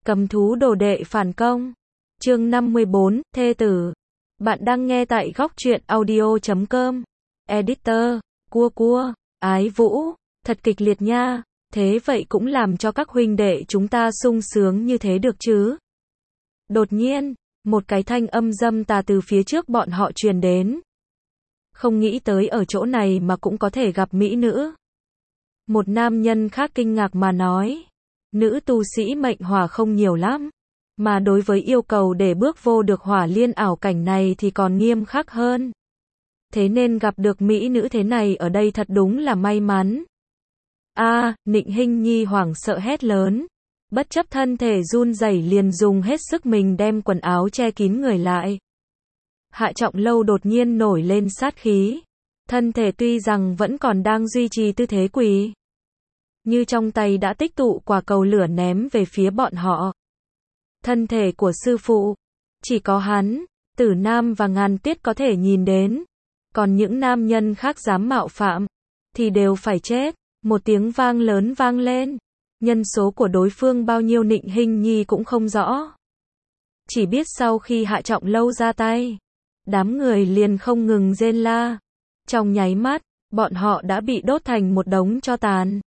Cầm thú đồ đệ phản công. Chương 54, thê tử. Bạn đang nghe tại góc truyện audio.com. Editor, cua, ái vũ, thật kịch liệt nha, thế vậy cũng làm cho các huynh đệ chúng ta sung sướng như thế được chứ. Đột nhiên, một cái thanh âm dâm tà từ phía trước bọn họ truyền đến. Không nghĩ tới ở chỗ này mà cũng có thể gặp mỹ nữ. Một nam nhân khác kinh ngạc mà nói, nữ tu sĩ mệnh hỏa không nhiều lắm, mà đối với yêu cầu để bước vô được hỏa liên ảo cảnh này thì còn nghiêm khắc hơn. Thế nên gặp được mỹ nữ thế này ở đây thật đúng là may mắn. Nịnh Hinh Nhi hoảng sợ hét lớn, bất chấp thân thể run rẩy liền dùng hết sức mình đem quần áo che kín người lại. Hạ Trọng Lâu đột nhiên nổi lên sát khí, thân thể tuy rằng vẫn còn đang duy trì tư thế quỳ, như trong tay đã tích tụ quả cầu lửa ném về phía bọn họ. Thân thể của sư phụ, chỉ có hắn, Tử Nam và Ngàn Tiết có thể nhìn đến, còn những nam nhân khác dám mạo phạm, thì đều phải chết. Một tiếng vang lớn vang lên, nhân số của đối phương bao nhiêu Nịnh Hinh Nhi cũng không rõ. Chỉ biết sau khi Hạ Trọng Lâu ra tay, đám người liền không ngừng rên la. Trong nháy mắt, bọn họ đã bị đốt thành một đống tro tàn.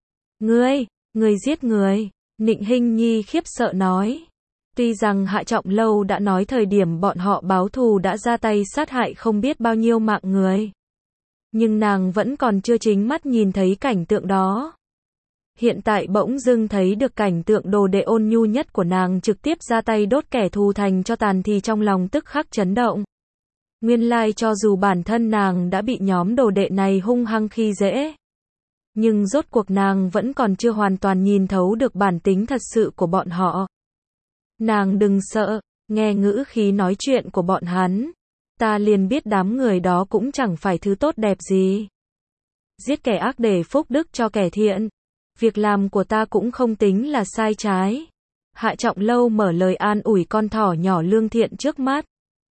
Ngươi giết người, Nịnh Hinh Nhi khiếp sợ nói. Tuy rằng Hạ Trọng Lâu đã nói thời điểm bọn họ báo thù đã ra tay sát hại không biết bao nhiêu mạng người, nhưng nàng vẫn còn chưa chính mắt nhìn thấy cảnh tượng đó. Hiện tại bỗng dưng thấy được cảnh tượng đồ đệ ôn nhu nhất của nàng trực tiếp ra tay đốt kẻ thù thành tro tàn thì trong lòng tức khắc chấn động. Nguyên lai cho dù bản thân nàng đã bị nhóm đồ đệ này hung hăng khi dễ, nhưng rốt cuộc nàng vẫn còn chưa hoàn toàn nhìn thấu được bản tính thật sự của bọn họ. Nàng đừng sợ, nghe ngữ khí nói chuyện của bọn hắn, ta liền biết đám người đó cũng chẳng phải thứ tốt đẹp gì. Giết kẻ ác để phúc đức cho kẻ thiện, việc làm của ta cũng không tính là sai trái. Hạ Trọng Lâu mở lời an ủi con thỏ nhỏ lương thiện trước mắt.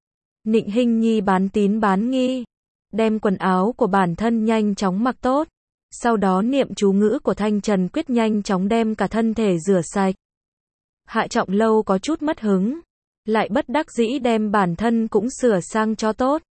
Nịnh Hinh Nhi bán tín bán nghi, đem quần áo của bản thân nhanh chóng mặc tốt, sau đó niệm chú ngữ của Thanh Trần Quyết nhanh chóng đem cả thân thể rửa sạch. Hạ Trọng Lâu có chút mất hứng, lại bất đắc dĩ đem bản thân cũng sửa sang cho tốt.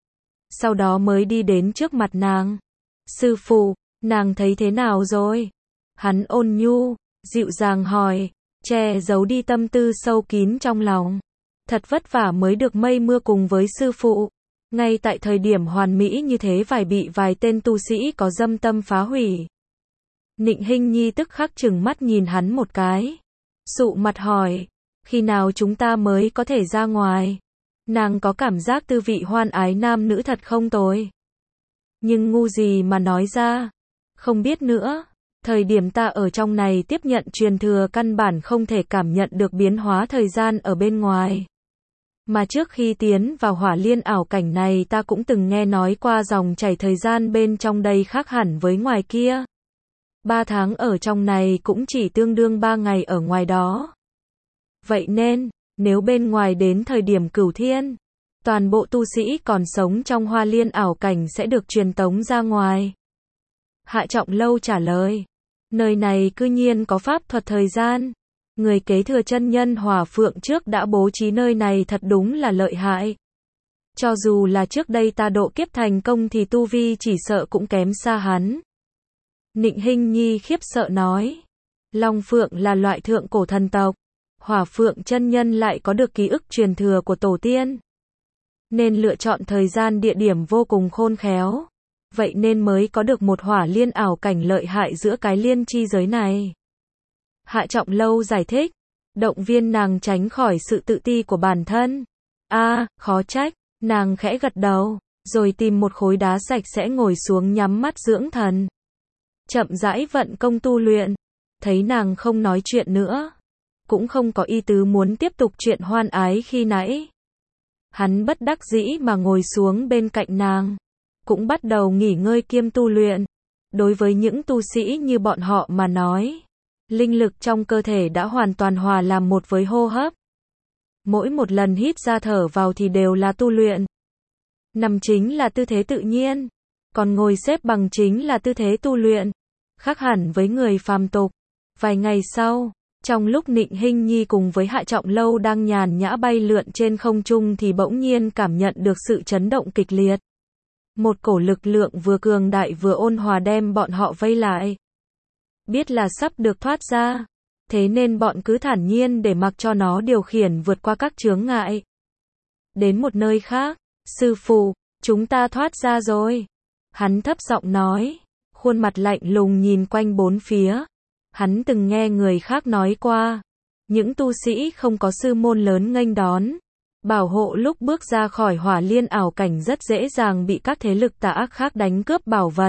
Sau đó mới đi đến trước mặt nàng. Sư phụ, nàng thấy thế nào rồi? Hắn ôn nhu, dịu dàng hỏi, che giấu đi tâm tư sâu kín trong lòng. Thật vất vả mới được mây mưa cùng với sư phụ. Ngay tại thời điểm hoàn mỹ như thế bị vài tên tu sĩ có dâm tâm phá hủy. Nịnh Hinh Nhi tức khắc trừng mắt nhìn hắn một cái. Sụ mặt hỏi, khi nào chúng ta mới có thể ra ngoài? Nàng có cảm giác tư vị hoan ái nam nữ thật không tồi. Nhưng ngu gì mà nói ra. Không biết nữa, thời điểm ta ở trong này tiếp nhận truyền thừa căn bản không thể cảm nhận được biến hóa thời gian ở bên ngoài. Mà trước khi tiến vào hỏa liên ảo cảnh này ta cũng từng nghe nói qua dòng chảy thời gian bên trong đây khác hẳn với ngoài kia. 3 tháng ở trong này cũng chỉ tương đương 3 ngày ở ngoài đó. Vậy nên, nếu bên ngoài đến thời điểm cửu thiên, toàn bộ tu sĩ còn sống trong hoa liên ảo cảnh sẽ được truyền tống ra ngoài. Hạ Trọng Lâu trả lời, nơi này cư nhiên có pháp thuật thời gian. Người kế thừa chân nhân Hỏa Phượng trước đã bố trí nơi này thật đúng là lợi hại. Cho dù là trước đây ta độ kiếp thành công thì tu vi chỉ sợ cũng kém xa hắn. Nịnh Hinh Nhi khiếp sợ nói, Long Phượng là loại thượng cổ thần tộc, Hỏa Phượng chân nhân lại có được ký ức truyền thừa của tổ tiên, nên lựa chọn thời gian địa điểm vô cùng khôn khéo, vậy nên mới có được một hỏa liên ảo cảnh lợi hại giữa cái liên chi giới này. Hạ Trọng Lâu giải thích, động viên nàng tránh khỏi sự tự ti của bản thân. Khó trách, nàng khẽ gật đầu, rồi tìm một khối đá sạch sẽ ngồi xuống nhắm mắt dưỡng thần. Chậm rãi vận công tu luyện, thấy nàng không nói chuyện nữa, cũng không có ý tứ muốn tiếp tục chuyện hoan ái khi nãy. Hắn bất đắc dĩ mà ngồi xuống bên cạnh nàng, cũng bắt đầu nghỉ ngơi kiêm tu luyện. Đối với những tu sĩ như bọn họ mà nói, linh lực trong cơ thể đã hoàn toàn hòa làm một với hô hấp. Mỗi một lần hít ra thở vào thì đều là tu luyện. Nằm chính là tư thế tự nhiên, còn ngồi xếp bằng chính là tư thế tu luyện, khác hẳn với người phàm tục. Vài ngày sau, Trong lúc Nịnh Hinh Nhi cùng với Hạ Trọng Lâu đang nhàn nhã bay lượn trên không trung thì bỗng nhiên cảm nhận được sự chấn động kịch liệt. Một cổ lực lượng vừa cường đại vừa ôn hòa đem bọn họ vây lại. Biết là sắp được thoát ra, thế nên bọn cứ thản nhiên để mặc cho nó điều khiển vượt qua các chướng ngại. Đến một nơi khác, sư phụ, chúng ta thoát ra rồi. Hắn thấp giọng nói, khuôn mặt lạnh lùng nhìn quanh bốn phía. Hắn từng nghe người khác nói qua, những tu sĩ không có sư môn lớn nghênh đón, bảo hộ lúc bước ra khỏi hỏa liên ảo cảnh rất dễ dàng bị các thế lực tà ác khác đánh cướp bảo vật.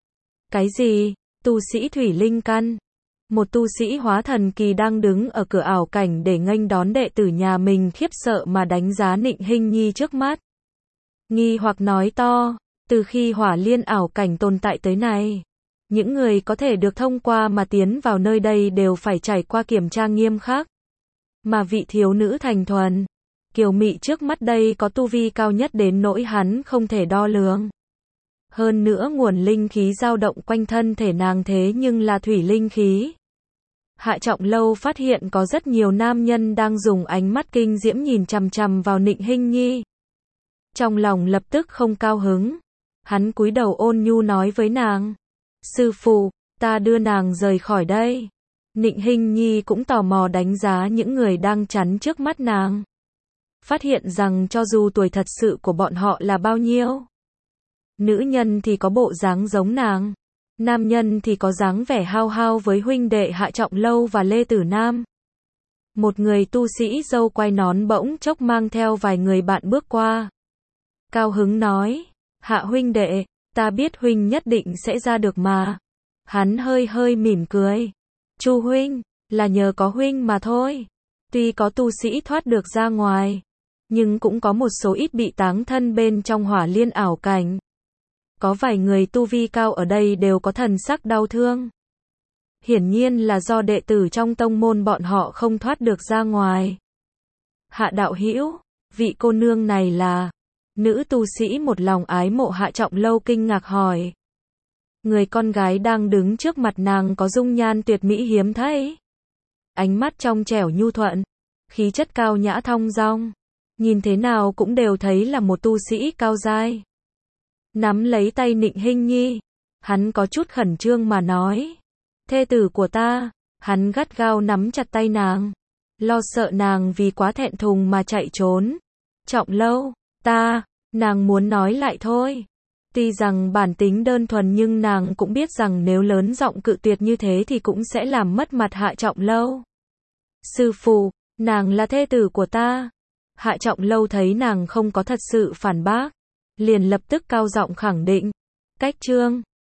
Cái gì? Tu sĩ thủy linh căn? Một tu sĩ hóa thần kỳ đang đứng ở cửa ảo cảnh để nghênh đón đệ tử nhà mình khiếp sợ mà đánh giá Nịnh Hinh Nhi trước mắt. Nghi hoặc nói to, từ khi hỏa liên ảo cảnh tồn tại tới nay, những người có thể được thông qua mà tiến vào nơi đây đều phải trải qua kiểm tra nghiêm khắc. Mà vị thiếu nữ thành thuần, kiều mị trước mắt đây có tu vi cao nhất đến nỗi hắn không thể đo lường. Hơn nữa nguồn linh khí dao động quanh thân thể nàng thế nhưng là thủy linh khí. Hạ Trọng Lâu phát hiện có rất nhiều nam nhân đang dùng ánh mắt kinh diễm nhìn chằm chằm vào Nịnh Hinh Nhi. Trong lòng lập tức không cao hứng. Hắn cúi đầu ôn nhu nói với nàng. Sư phụ, ta đưa nàng rời khỏi đây. Nịnh Hinh Nhi cũng tò mò đánh giá những người đang chắn trước mắt nàng. Phát hiện rằng cho dù tuổi thật sự của bọn họ là bao nhiêu, nữ nhân thì có bộ dáng giống nàng, nam nhân thì có dáng vẻ hao hao với huynh đệ Hạ Trọng Lâu và Lê Tử Nam. Một người tu sĩ râu quai nón bỗng chốc mang theo vài người bạn bước qua. Cao hứng nói, Hạ huynh đệ, ta biết huynh nhất định sẽ ra được mà. Hắn hơi hơi mỉm cười. Chu huynh, là nhờ có huynh mà thôi. Tuy có tu sĩ thoát được ra ngoài, nhưng cũng có một số ít bị táng thân bên trong hỏa liên ảo cảnh. Có vài người tu vi cao ở đây đều có thần sắc đau thương. Hiển nhiên là do đệ tử trong tông môn bọn họ không thoát được ra ngoài. Hạ đạo hữu, vị cô nương này là... Nữ tu sĩ một lòng ái mộ Hạ Trọng Lâu kinh ngạc hỏi. Người con gái đang đứng trước mặt nàng có dung nhan tuyệt mỹ hiếm thấy. Ánh mắt trong trẻo nhu thuận, khí chất cao nhã thong dong. Nhìn thế nào cũng đều thấy là một tu sĩ cao giai. Nắm lấy tay Nịnh Hinh Nhi, hắn có chút khẩn trương mà nói. Thê tử của ta, hắn gắt gao nắm chặt tay nàng. Lo sợ nàng vì quá thẹn thùng mà chạy trốn. Trọng Lâu, nàng muốn nói lại thôi. Tuy rằng bản tính đơn thuần nhưng nàng cũng biết rằng nếu lớn giọng cự tuyệt như thế thì cũng sẽ làm mất mặt Hạ Trọng Lâu. Sư phụ, nàng là thê tử của ta. Hạ Trọng Lâu thấy nàng không có thật sự phản bác, liền lập tức cao giọng khẳng định. Cách chương